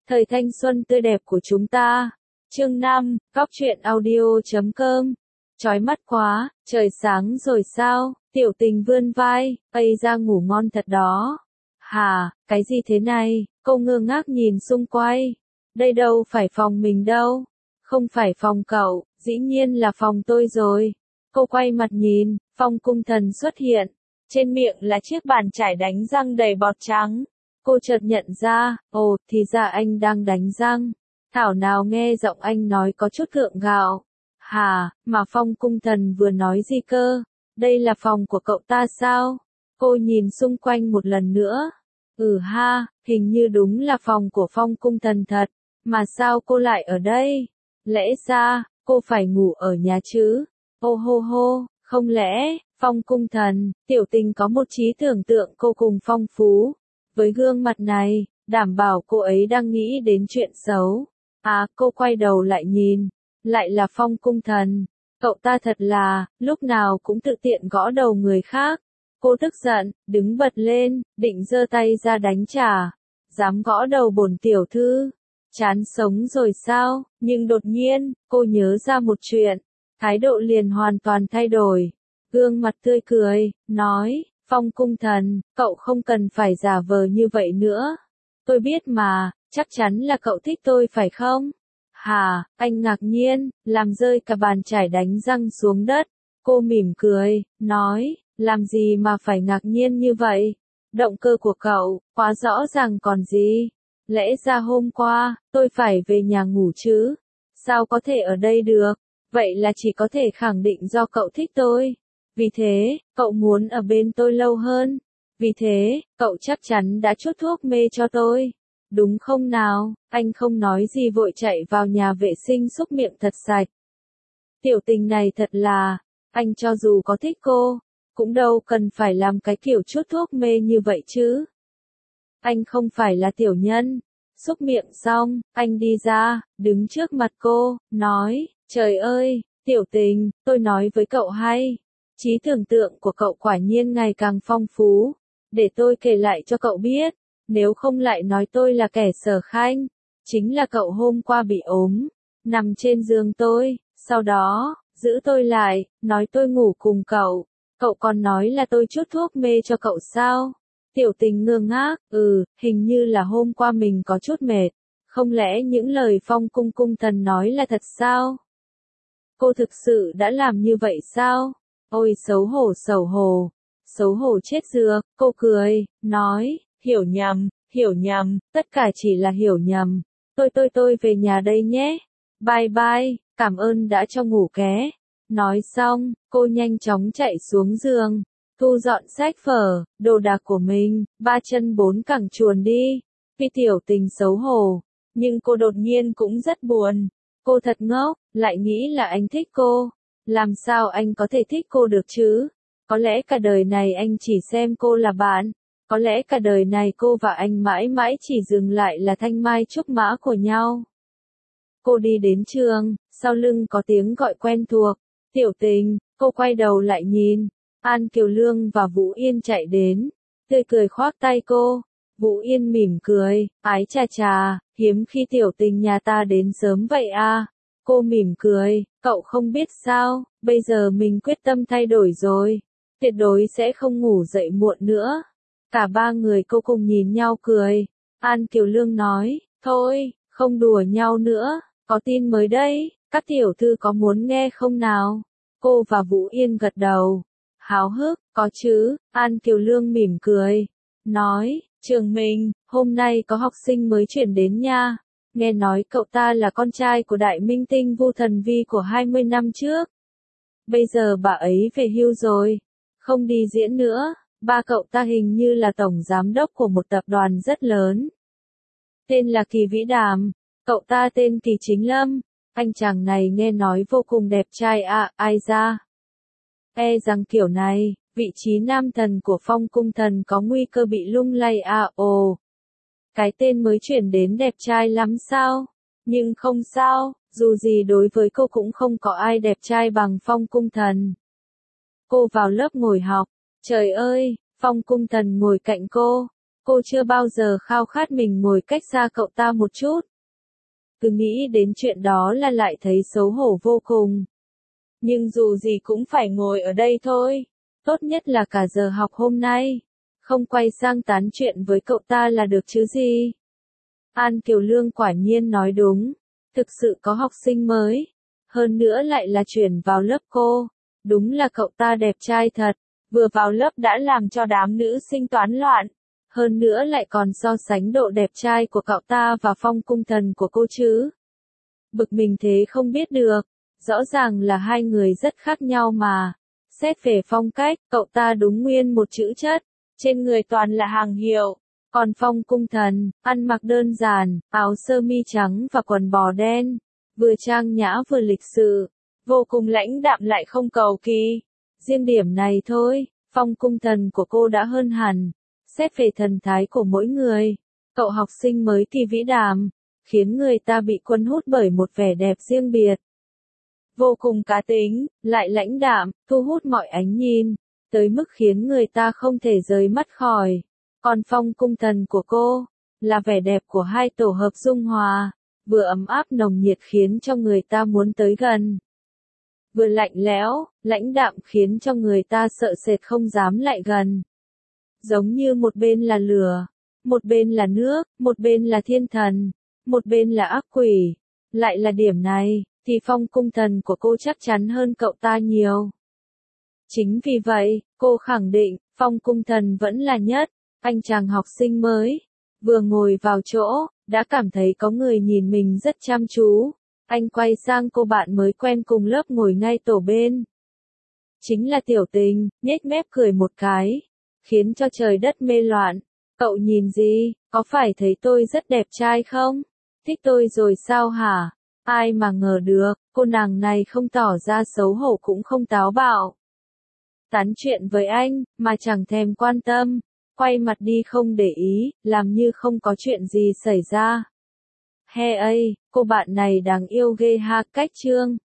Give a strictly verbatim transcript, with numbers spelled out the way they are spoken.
Thời thanh xuân tươi đẹp của chúng ta. Chương năm, Góc truyện audio chấm com. Chói mắt quá, trời sáng rồi sao? Tiểu Tình vươn vai, ây ra ngủ ngon thật đó. Hà, cái gì thế này? Cô ngơ ngác nhìn xung quanh. Đây đâu phải phòng mình đâu. Không phải phòng cậu, dĩ nhiên là phòng tôi rồi. Cô quay mặt nhìn, Phong Cung Thần xuất hiện. Trên miệng là chiếc bàn chải đánh răng đầy bọt trắng. Cô chợt nhận ra, ồ, thì ra anh đang đánh răng. Thảo nào nghe giọng anh nói có chút gượng gạo. Hà, mà Phong Cung Thần vừa nói gì cơ? Đây là phòng của cậu ta sao? Cô nhìn xung quanh một lần nữa. Ừ ha, hình như đúng là phòng của Phong Cung Thần thật. Mà sao cô lại ở đây? Lẽ ra, cô phải ngủ ở nhà chứ? Ô hô hô, không lẽ, Phong Cung Thần, Tiểu Tình có một trí tưởng tượng cô cùng phong phú. Với gương mặt này, đảm bảo cô ấy đang nghĩ đến chuyện xấu. À, cô quay đầu lại nhìn, lại là Phong Cung Thần. Cậu ta thật là, lúc nào cũng tự tiện gõ đầu người khác. Cô tức giận, đứng bật lên, định giơ tay ra đánh trả. Dám gõ đầu bổn tiểu thư. Chán sống rồi sao? Nhưng đột nhiên, cô nhớ ra một chuyện. Thái độ liền hoàn toàn thay đổi. Gương mặt tươi cười, nói, Phong Cung Thần, cậu không cần phải giả vờ như vậy nữa. Tôi biết mà, chắc chắn là cậu thích tôi phải không? Hà, anh ngạc nhiên, làm rơi cả bàn chải đánh răng xuống đất. Cô mỉm cười, nói, làm gì mà phải ngạc nhiên như vậy? Động cơ của cậu, quá rõ ràng còn gì? Lẽ ra hôm qua, tôi phải về nhà ngủ chứ? Sao có thể ở đây được? Vậy là chỉ có thể khẳng định do cậu thích tôi. Vì thế, cậu muốn ở bên tôi lâu hơn. Vì thế, cậu chắc chắn đã chốt thuốc mê cho tôi. Đúng không nào? Anh không nói gì vội chạy vào nhà vệ sinh xúc miệng thật sạch. Tiểu Tình này thật là, anh cho dù có thích cô, cũng đâu cần phải làm cái kiểu chốt thuốc mê như vậy chứ. Anh không phải là tiểu nhân. Xúc miệng xong, anh đi ra, đứng trước mặt cô, nói, trời ơi, Tiểu Tình, tôi nói với cậu hay. Trí tưởng tượng của cậu quả nhiên ngày càng phong phú. Để tôi kể lại cho cậu biết, nếu không lại nói tôi là kẻ sở khanh. Chính là cậu hôm qua bị ốm, nằm trên giường tôi, sau đó, giữ tôi lại, nói tôi ngủ cùng cậu. Cậu còn nói là tôi chốt thuốc mê cho cậu sao? Tiểu Tình ngơ ngác, ừ, hình như là hôm qua mình có chút mệt. Không lẽ những lời Phong Cung Cung Thần nói là thật sao? Cô thực sự đã làm như vậy sao? Ôi xấu hổ xấu hổ, xấu hổ chết dược, cô cười, nói, hiểu nhầm, hiểu nhầm, tất cả chỉ là hiểu nhầm. Tôi tôi tôi về nhà đây nhé. Bye bye, cảm ơn đã cho ngủ ké. Nói xong, cô nhanh chóng chạy xuống giường, thu dọn sách vở, đồ đạc của mình, ba chân bốn cẳng chuồn đi. Vì Tiểu Tình xấu hổ, nhưng cô đột nhiên cũng rất buồn. Cô thật ngốc, lại nghĩ là anh thích cô. Làm sao anh có thể thích cô được chứ? Có lẽ cả đời này anh chỉ xem cô là bạn. Có lẽ cả đời này cô và anh mãi mãi chỉ dừng lại là thanh mai trúc mã của nhau. Cô đi đến trường, sau lưng có tiếng gọi quen thuộc. Tiểu Tình, cô quay đầu lại nhìn. An Kiều Lương và Vũ Yên chạy đến. Tươi cười khoác tay cô. Vũ Yên mỉm cười, ái chà chà, hiếm khi Tiểu Tình nhà ta đến sớm vậy à. Cô mỉm cười, cậu không biết sao, bây giờ mình quyết tâm thay đổi rồi. Tuyệt đối sẽ không ngủ dậy muộn nữa. Cả ba người cô cùng nhìn nhau cười. An Kiều Lương nói, thôi, không đùa nhau nữa, có tin mới đây, các tiểu thư có muốn nghe không nào? Cô và Vũ Yên gật đầu. Háo hức, có chứ, An Kiều Lương mỉm cười. Nói, trường mình, hôm nay có học sinh mới chuyển đến nha. Nghe nói cậu ta là con trai của đại minh tinh Vu Thần Vi của hai mươi năm trước. Bây giờ bà ấy về hưu rồi, không đi diễn nữa. Ba cậu ta hình như là tổng giám đốc của một tập đoàn rất lớn. Tên là Kỳ Vĩ Đàm, cậu ta tên Kỳ Chính Lâm. Anh chàng này nghe nói vô cùng đẹp trai à, ai ra? E rằng kiểu này, vị trí nam thần của Phong Cung Thần có nguy cơ bị lung lay à, ồ. Cái tên mới chuyển đến đẹp trai lắm sao? Nhưng không sao, dù gì đối với cô cũng không có ai đẹp trai bằng Phong Cung Thần. Cô vào lớp ngồi học. Trời ơi, Phong Cung Thần ngồi cạnh cô. cô chưa bao giờ khao khát mình ngồi cách xa cậu ta một chút. Cứ nghĩ đến chuyện đó là lại thấy xấu hổ vô cùng. Nhưng dù gì cũng phải ngồi ở đây thôi. Tốt nhất là cả giờ học hôm nay. Không quay sang tán chuyện với cậu ta là được chứ gì. An Kiều Lương quả nhiên nói đúng. Thực sự có học sinh mới. Hơn nữa lại là chuyển vào lớp cô. Đúng là cậu ta đẹp trai thật. Vừa vào lớp đã làm cho đám nữ sinh toán loạn. Hơn nữa lại còn so sánh độ đẹp trai của cậu ta và Phong cung thần của cô chứ. Bực mình thế không biết được. Rõ ràng là hai người rất khác nhau mà. Xét về phong cách, cậu ta đúng nguyên một chữ chất. Trên người toàn là hàng hiệu. Còn Phong cung thần, ăn mặc đơn giản, áo sơ mi trắng và quần bò đen. Vừa trang nhã vừa lịch sự. Vô cùng lãnh đạm lại không cầu kỳ. Riêng điểm này thôi, Phong cung thần của cô đã hơn hẳn. Xét về thần thái của mỗi người, cậu học sinh mới kỳ vĩ đàm, khiến người ta bị cuốn hút bởi một vẻ đẹp riêng biệt. Vô cùng cá tính, lại lãnh đạm, thu hút mọi ánh nhìn, tới mức khiến người ta không thể rời mắt khỏi. Còn Phong cung thần của cô, là vẻ đẹp của hai tổ hợp dung hòa, vừa ấm áp nồng nhiệt khiến cho người ta muốn tới gần. Vừa lạnh lẽo, lãnh đạm khiến cho người ta sợ sệt không dám lại gần. Giống như một bên là lửa, một bên là nước, một bên là thiên thần, một bên là ác quỷ. Lại là điểm này, thì Phong cung thần của cô chắc chắn hơn cậu ta nhiều. Chính vì vậy, cô khẳng định, Phong cung thần vẫn là nhất. Anh chàng học sinh mới, vừa ngồi vào chỗ, đã cảm thấy có người nhìn mình rất chăm chú. Anh quay sang cô bạn mới quen cùng lớp ngồi ngay tổ bên. Chính là Tiểu Tình, nhếch mép cười một cái, khiến cho trời đất mê loạn. Cậu nhìn gì, có phải thấy tôi rất đẹp trai không? Thích tôi rồi sao hả? Ai mà ngờ được, cô nàng này không tỏ ra xấu hổ cũng không táo bạo. Tán chuyện với anh, mà chẳng thèm quan tâm, quay mặt đi không để ý, làm như không có chuyện gì xảy ra. He ây, cô bạn này đáng yêu ghê ha, cách chương.